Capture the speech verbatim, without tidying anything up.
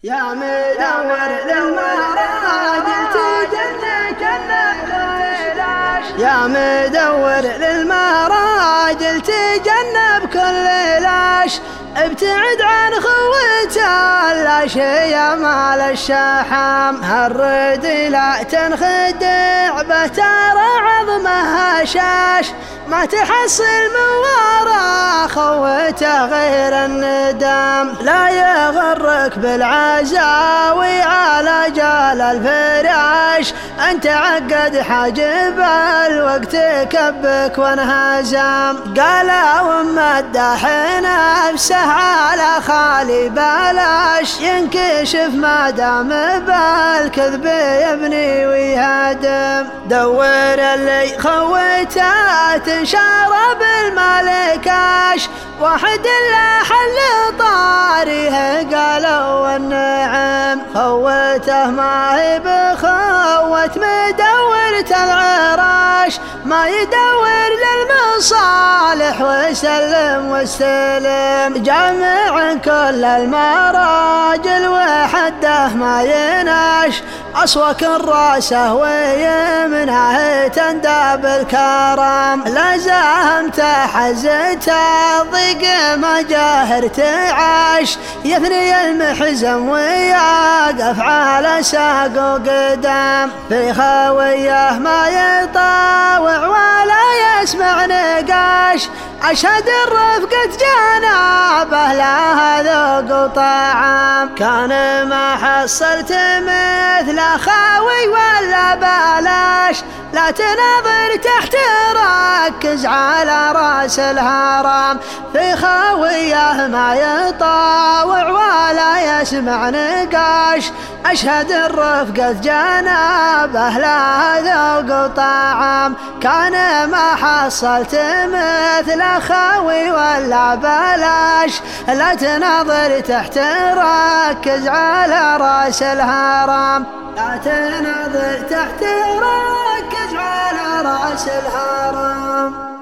يا مدور للمراجل تجنك الليلاش، يا مدور للمراجل تجنب كل لاش، ابتعد عن خوته اللاشي يا مال الشحام، هالرد لا تنخدع به ترى عظمه هشاش، ما تحصل من ورا خوته غير الندم، لا يغرك بالعزاوي على جال الفراش، انت عقد حاجب الوقت كبك وانهزم، قال وام الداحي نفسه على خالي بلاش، ينكشف ما دام بالكذب يبني ويهدم، دور اللي خوته تنشر بالمالكاش، واحد لا حل طاريه قالوا النعم، خوته ما هي بخوة مدورة العراش، ما يدور للمصالح وسلم واستلم، جامع كل المراجل وحده ما يناش، أصوك الراسه ويمنه تندب الكرم، لازمت حزته ضيق مجاهر تعاش، يثني المحزم ويقف على ساق وقدم، في خويه ما يطاوع ولا يسمع نقاش، أشهد الرفقة جنابه لها ذوق وطعام، كان ما حصلت مثل خاوي ولا بلاش، لا تنظر تحت ركز على راس الهرم، في خاويه ما يطاوع ولا يسمع نقاش، أشهد الرفقة جنابه لها ذوق وطعام، كان ما حصلت مثل خاوي ولا بلاش، لا تنظر تحت ركز على راس الهرم، لا تنظر تحت ركز على راس الهرم.